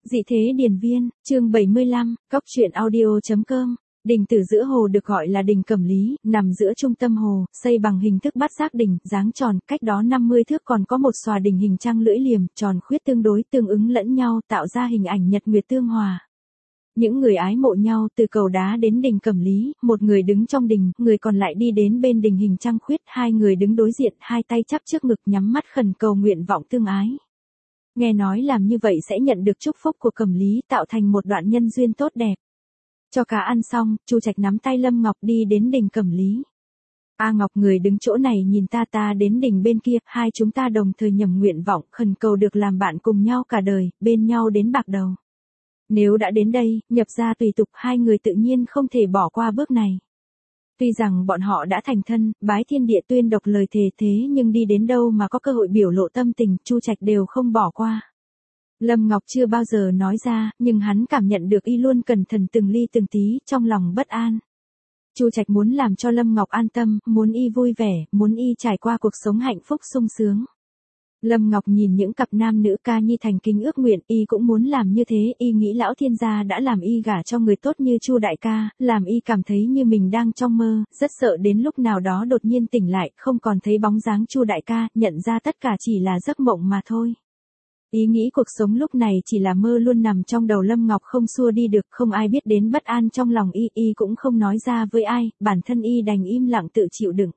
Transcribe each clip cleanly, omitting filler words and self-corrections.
Dị thế điền viên, chương 75, cóc truyện audio.com. Đình Tử giữa hồ được gọi là đình Cẩm Lý, nằm giữa trung tâm hồ, xây bằng hình thức bát giác đình, dáng tròn, cách đó 50 thước còn có một xòa đình hình trăng lưỡi liềm, tròn khuyết tương đối tương ứng lẫn nhau, tạo ra hình ảnh nhật nguyệt tương hòa. Những người ái mộ nhau từ cầu đá đến đình Cẩm Lý, một người đứng trong đình, người còn lại đi đến bên đình hình trăng khuyết, hai người đứng đối diện, hai tay chắp trước ngực nhắm mắt khẩn cầu nguyện vọng tương ái. Nghe nói làm như vậy sẽ nhận được chúc phúc của Cẩm Lý, tạo thành một đoạn nhân duyên tốt đẹp. Cho cá ăn xong, Chu Trạch nắm tay Lâm Ngọc đi đến đình Cẩm Lý. A Ngọc, người đứng chỗ này nhìn ta đến đình bên kia, hai chúng ta đồng thời nhầm nguyện vọng khẩn cầu được làm bạn cùng nhau cả đời, bên nhau đến bạc đầu. Nếu đã đến đây, nhập gia tùy tục, hai người tự nhiên không thể bỏ qua bước này. Tuy rằng bọn họ đã thành thân, bái thiên địa tuyên độc lời thề thế nhưng đi đến đâu mà có cơ hội biểu lộ tâm tình, Chu Trạch đều không bỏ qua. Lâm Ngọc chưa bao giờ nói ra, nhưng hắn cảm nhận được y luôn cẩn thận từng ly từng tí, trong lòng bất an. Chu Trạch muốn làm cho Lâm Ngọc an tâm, muốn y vui vẻ, muốn y trải qua cuộc sống hạnh phúc sung sướng. Lâm Ngọc nhìn những cặp nam nữ ca nhi thành kính ước nguyện, y cũng muốn làm như thế, y nghĩ lão thiên gia đã làm y gả cho người tốt như Chu đại ca, làm y cảm thấy như mình đang trong mơ, rất sợ đến lúc nào đó đột nhiên tỉnh lại, không còn thấy bóng dáng Chu đại ca, nhận ra tất cả chỉ là giấc mộng mà thôi. Ý nghĩ cuộc sống lúc này chỉ là mơ luôn nằm trong đầu Lâm Ngọc không xua đi được, không ai biết đến bất an trong lòng y cũng không nói ra với ai, bản thân y đành im lặng tự chịu đựng.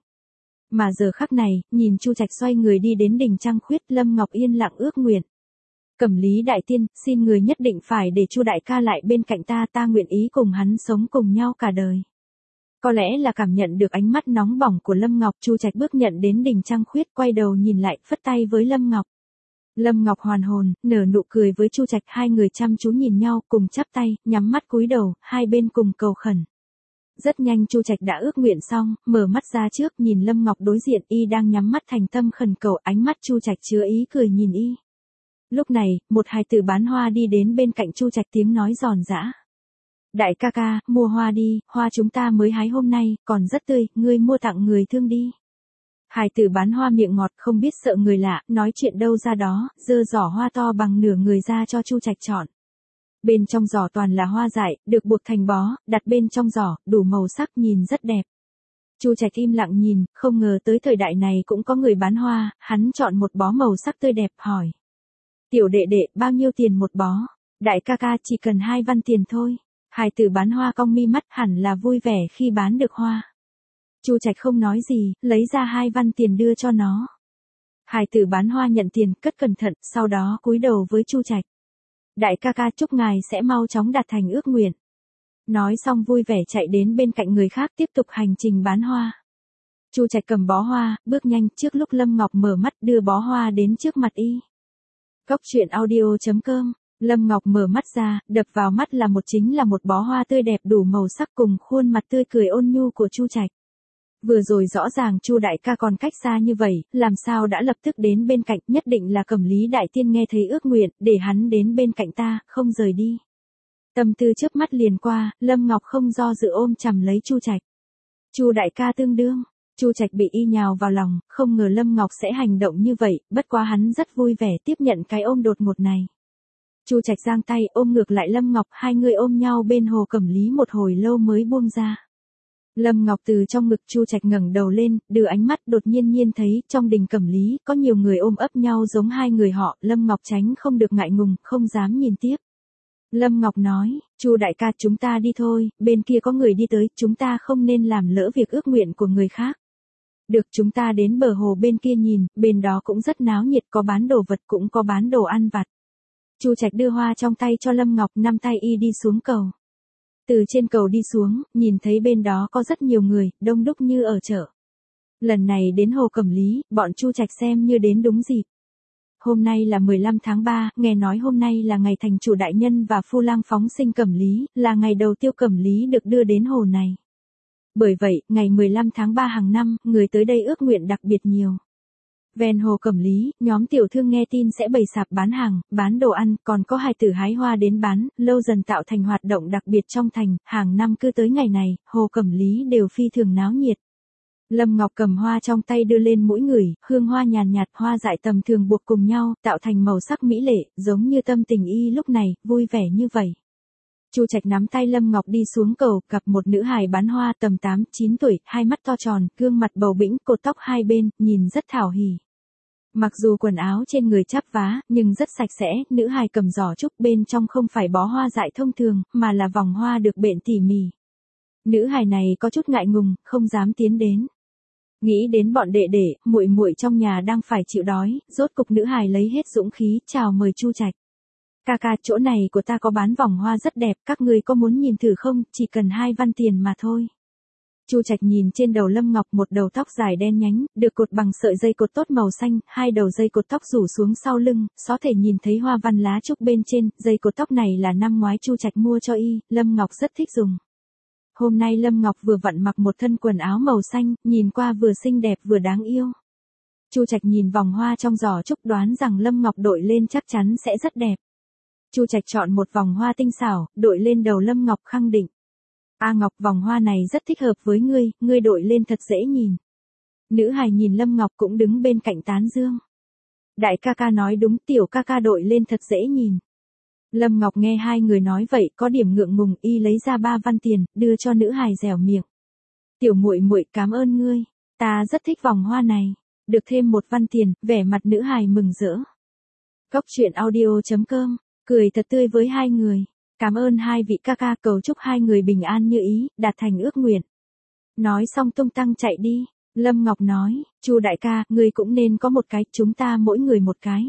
Mà giờ khắc này, nhìn Chu Trạch xoay người đi đến đỉnh trăng khuyết, Lâm Ngọc yên lặng ước nguyện. Cẩm Lý đại tiên, xin người nhất định phải để Chu đại ca lại bên cạnh ta nguyện ý cùng hắn sống cùng nhau cả đời. Có lẽ là cảm nhận được ánh mắt nóng bỏng của Lâm Ngọc, Chu Trạch bước nhận đến đỉnh trăng khuyết, quay đầu nhìn lại, phất tay với Lâm Ngọc. Lâm Ngọc hoàn hồn, nở nụ cười với Chu Trạch, hai người chăm chú nhìn nhau, cùng chắp tay, nhắm mắt cúi đầu, hai bên cùng cầu khẩn. Rất nhanh Chu Trạch đã ước nguyện xong, mở mắt ra trước, nhìn Lâm Ngọc đối diện, y đang nhắm mắt thành tâm khẩn cầu, ánh mắt Chu Trạch chứa ý cười nhìn y. Lúc này, một hài tử bán hoa đi đến bên cạnh Chu Trạch, tiếng nói giòn giã. Đại ca ca, mua hoa đi, hoa chúng ta mới hái hôm nay, còn rất tươi, ngươi mua tặng người thương đi. Hài tử bán hoa miệng ngọt, không biết sợ người lạ, nói chuyện đâu ra đó, giơ giỏ hoa to bằng nửa người ra cho Chu Trạch chọn. Bên trong giỏ toàn là hoa dại, được buộc thành bó, đặt bên trong giỏ, đủ màu sắc, nhìn rất đẹp. Chu Trạch im lặng nhìn, không ngờ tới thời đại này cũng có người bán hoa, hắn chọn một bó màu sắc tươi đẹp, hỏi. Tiểu đệ đệ, bao nhiêu tiền một bó? Đại ca ca, chỉ cần 2 văn tiền thôi. Hài tử bán hoa cong mi mắt, hẳn là vui vẻ khi bán được hoa. Chu Trạch không nói gì, lấy ra 2 văn tiền đưa cho nó. Hài tử bán hoa nhận tiền, cất cẩn thận, sau đó cúi đầu với Chu Trạch. Đại ca ca, chúc ngài sẽ mau chóng đạt thành ước nguyện. Nói xong vui vẻ chạy đến bên cạnh người khác tiếp tục hành trình bán hoa. Chu Trạch cầm bó hoa, bước nhanh trước lúc Lâm Ngọc mở mắt đưa bó hoa đến trước mặt y. Cóc truyện audio.com. Lâm Ngọc mở mắt ra, đập vào mắt là một bó hoa tươi đẹp đủ màu sắc cùng khuôn mặt tươi cười ôn nhu của Chu Trạch. Vừa rồi rõ ràng Chu đại ca còn cách xa như vậy, làm sao đã lập tức đến bên cạnh, nhất định là Cẩm Lý đại tiên nghe thấy ước nguyện, để hắn đến bên cạnh ta, không rời đi. Tâm tư chớp mắt liền qua, Lâm Ngọc không do dự ôm chầm lấy Chu Trạch. Chu đại ca tương đương. Chu Trạch bị y nhào vào lòng, không ngờ Lâm Ngọc sẽ hành động như vậy, bất quá hắn rất vui vẻ tiếp nhận cái ôm đột ngột này. Chu Trạch giang tay ôm ngược lại Lâm Ngọc, hai người ôm nhau bên hồ Cẩm Lý một hồi lâu mới buông ra. Lâm Ngọc từ trong ngực Chu Trạch ngẩng đầu lên, đưa ánh mắt đột nhiên thấy, trong đình Cẩm Lý, có nhiều người ôm ấp nhau giống hai người họ, Lâm Ngọc tránh không được ngại ngùng, không dám nhìn tiếp. Lâm Ngọc nói, Chu đại ca chúng ta đi thôi, bên kia có người đi tới, chúng ta không nên làm lỡ việc ước nguyện của người khác. Được, chúng ta đến bờ hồ bên kia nhìn, bên đó cũng rất náo nhiệt, có bán đồ vật cũng có bán đồ ăn vặt. Chu Trạch đưa hoa trong tay cho Lâm Ngọc, nắm tay y đi xuống cầu. Từ trên cầu đi xuống, nhìn thấy bên đó có rất nhiều người, đông đúc như ở chợ. Lần này đến hồ Cẩm Lý, bọn Chu Trạch xem như đến đúng dịp. Hôm nay là 15 tháng 3, nghe nói hôm nay là ngày thành chủ đại nhân và phu lang phóng sinh Cẩm Lý, là ngày đầu tiêu Cẩm Lý được đưa đến hồ này. Bởi vậy, ngày 15 tháng 3 hàng năm, người tới đây ước nguyện đặc biệt nhiều. Ven hồ Cẩm Lý, nhóm tiểu thương nghe tin sẽ bày sạp bán hàng, bán đồ ăn, còn có hài tử hái hoa đến bán, lâu dần tạo thành hoạt động đặc biệt trong thành, hàng năm cứ tới ngày này, hồ Cẩm Lý đều phi thường náo nhiệt. Lâm Ngọc cầm hoa trong tay đưa lên mũi người, hương hoa nhàn nhạt, hoa dại tầm thường buộc cùng nhau, tạo thành màu sắc mỹ lệ, giống như tâm tình y lúc này, vui vẻ như vậy. Chu Trạch nắm tay Lâm Ngọc đi xuống cầu, gặp một nữ hài bán hoa tầm 8-9 tuổi, hai mắt to tròn, gương mặt bầu bĩnh, cột tóc hai bên, nhìn rất thảo hỉ. Mặc dù quần áo trên người chắp vá, nhưng rất sạch sẽ, nữ hài cầm giỏ trúc bên trong không phải bó hoa dại thông thường, mà là vòng hoa được bện tỉ mỉ. Nữ hài này có chút ngại ngùng, không dám tiến đến. Nghĩ đến bọn đệ đệ, muội muội trong nhà đang phải chịu đói, rốt cục nữ hài lấy hết dũng khí, chào mời Chu Trạch. Ca ca, chỗ này của ta có bán vòng hoa rất đẹp, các người có muốn nhìn thử không, chỉ cần 2 văn tiền mà thôi. Chu Trạch nhìn trên đầu Lâm Ngọc một đầu tóc dài đen nhánh, được cột bằng sợi dây cột tốt màu xanh, 2 đầu dây cột tóc rủ xuống sau lưng, có thể nhìn thấy hoa văn lá trúc bên trên, dây cột tóc này là năm ngoái Chu Trạch mua cho y, Lâm Ngọc rất thích dùng. Hôm nay Lâm Ngọc vừa vặn mặc một thân quần áo màu xanh, nhìn qua vừa xinh đẹp vừa đáng yêu. Chu Trạch nhìn vòng hoa trong giỏ trúc đoán rằng Lâm Ngọc đội lên chắc chắn sẽ rất đẹp. Chu Trạch chọn một vòng hoa tinh xảo, đội lên đầu Lâm Ngọc khẳng định. A Ngọc, vòng hoa này rất thích hợp với ngươi đội lên thật dễ nhìn. Nữ hài nhìn Lâm Ngọc cũng đứng bên cạnh tán dương. Đại ca ca nói đúng, tiểu ca ca đội lên thật dễ nhìn. Lâm Ngọc nghe hai người nói vậy có điểm ngượng ngùng, y lấy ra 3 văn tiền, đưa cho nữ hài dẻo miệng. Tiểu muội muội cảm ơn ngươi, ta rất thích vòng hoa này. Được thêm 1 văn tiền, vẻ mặt nữ hài mừng rỡ. Cóc truyện audio.com, cười thật tươi với hai người. Cảm ơn hai vị ca ca, cầu chúc hai người bình an như ý, đạt thành ước nguyện. Nói xong tung tăng chạy đi. Lâm Ngọc nói, Chu đại ca, ngươi cũng nên có một cái, chúng ta mỗi người một cái.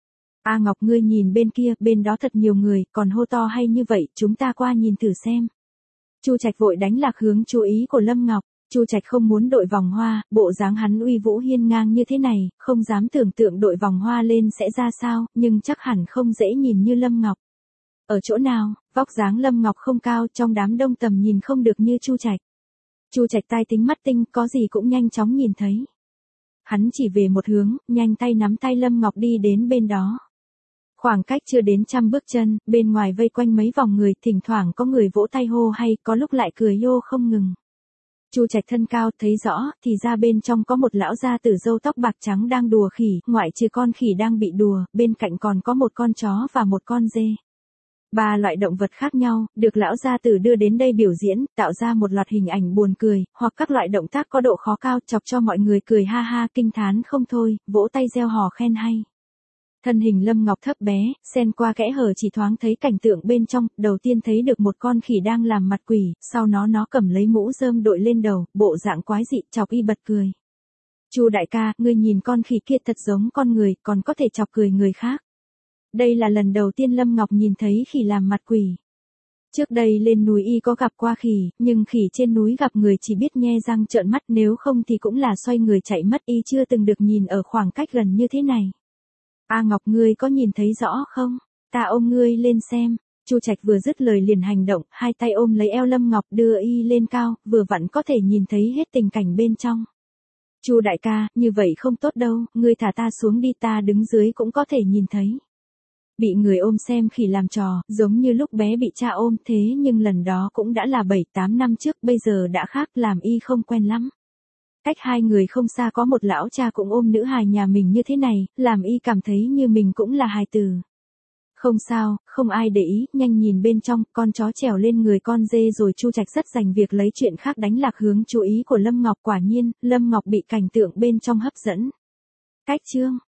A Ngọc, ngươi nhìn bên kia, bên đó thật nhiều người, còn hô to hay như vậy, chúng ta qua nhìn thử xem. Chu Trạch vội đánh lạc hướng chú ý của Lâm Ngọc. Chu Trạch không muốn đội vòng hoa, bộ dáng hắn uy vũ hiên ngang như thế này, không dám tưởng tượng đội vòng hoa lên sẽ ra sao, nhưng chắc hẳn không dễ nhìn như Lâm Ngọc. Ở chỗ nào, vóc dáng Lâm Ngọc không cao, trong đám đông tầm nhìn không được như Chu Trạch. Chu Trạch tai tính mắt tinh, có gì cũng nhanh chóng nhìn thấy. Hắn chỉ về một hướng, nhanh tay nắm tay Lâm Ngọc đi đến bên đó. Khoảng cách chưa đến 100 bước chân, bên ngoài vây quanh mấy vòng người, thỉnh thoảng có người vỗ tay hô hay, có lúc lại cười nhô không ngừng. Chu Trạch thân cao, thấy rõ, thì ra bên trong có một lão gia tử râu tóc bạc trắng đang đùa khỉ, ngoại trừ con khỉ đang bị đùa, bên cạnh còn có một con chó và một con dê. 3 loại động vật khác nhau, được lão gia tử đưa đến đây biểu diễn, tạo ra một loạt hình ảnh buồn cười, hoặc các loại động tác có độ khó cao, chọc cho mọi người cười ha ha, kinh thán không thôi, vỗ tay reo hò khen hay. Thân hình Lâm Ngọc thấp bé, xen qua kẽ hở chỉ thoáng thấy cảnh tượng bên trong, đầu tiên thấy được một con khỉ đang làm mặt quỷ, sau nó cầm lấy mũ rơm đội lên đầu, bộ dạng quái dị, chọc y bật cười. Chu đại ca, ngươi nhìn con khỉ kia thật giống con người, còn có thể chọc cười người khác. Đây là lần đầu tiên Lâm Ngọc nhìn thấy khỉ làm mặt quỷ. Trước đây lên núi y có gặp qua khỉ, nhưng khỉ trên núi gặp người chỉ biết nhe răng trợn mắt, nếu không thì cũng là xoay người chạy mất, y chưa từng được nhìn ở khoảng cách gần như thế này. A Ngọc, ngươi có nhìn thấy rõ không? Ta ôm ngươi lên xem. Chu Trạch vừa dứt lời liền hành động, hai tay ôm lấy eo Lâm Ngọc đưa y lên cao, vừa vặn có thể nhìn thấy hết tình cảnh bên trong. Chu đại ca, như vậy không tốt đâu, ngươi thả ta xuống đi, ta đứng dưới cũng có thể nhìn thấy. Bị người ôm xem khỉ làm trò, giống như lúc bé bị cha ôm, thế nhưng lần đó cũng đã là 7-8 năm trước, bây giờ đã khác, làm y không quen lắm. Cách hai người không xa có một lão cha cũng ôm nữ hài nhà mình như thế này, làm y cảm thấy như mình cũng là hài tử. Không sao, không ai để ý, nhanh nhìn bên trong, con chó trèo lên người con dê rồi. Chu Trạch rất dành việc lấy chuyện khác đánh lạc hướng chú ý của Lâm Ngọc, quả nhiên, Lâm Ngọc bị cảnh tượng bên trong hấp dẫn. Cách chương